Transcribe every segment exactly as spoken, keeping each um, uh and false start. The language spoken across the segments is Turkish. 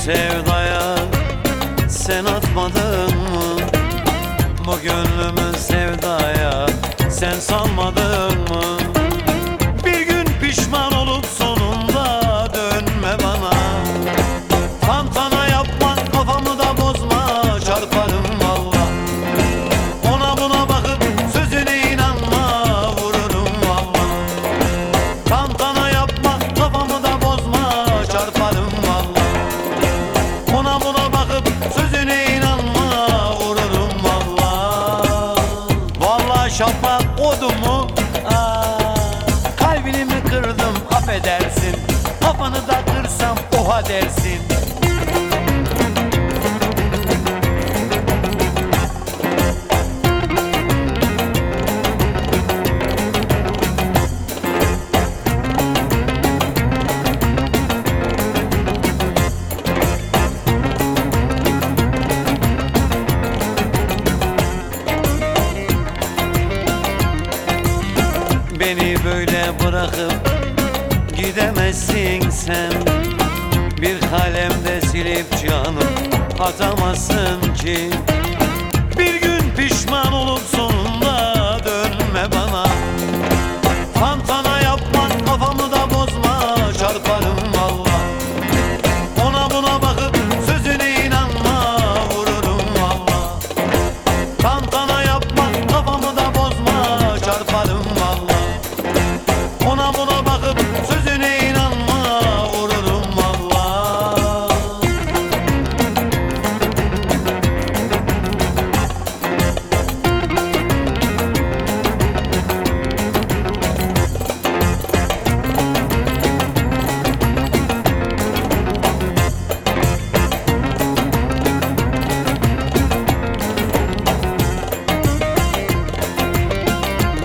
sevdaya sen atmadın mı? Bu gönlümü sevdaya sen salmadın mı? Bir gün pişman olup sonunda dönme bana. Tantana yapma, kafamı da bozma, çarparım valla. Ona buna bakıp sözüne inanma, vururum valla. Tantana yapma, kafamı da bozma, çarparım valla. Ona buna bakıp sözüne inanma, vururum valla. Vallahi şafak odumu, aa, kalbini mi kırdım affedersin. Kafanı da kırsam oha dersin. Beni böyle bırakıp gidemezsin sen. Bir kalemde silip canım atamazsın ki. Bir gün pişman olup sonunda dönme bana. Tantana yapma, kafamı da bozma, çarparım valla. Ona buna bakıp sözüne inanma, vururum valla. Tantana yapma, kafamı da bozma, çarparım valla. Ona buna bakıp sözüne inanma, vururum valla.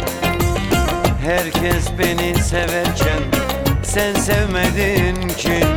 Herkes beni severken sen sevmedin ki.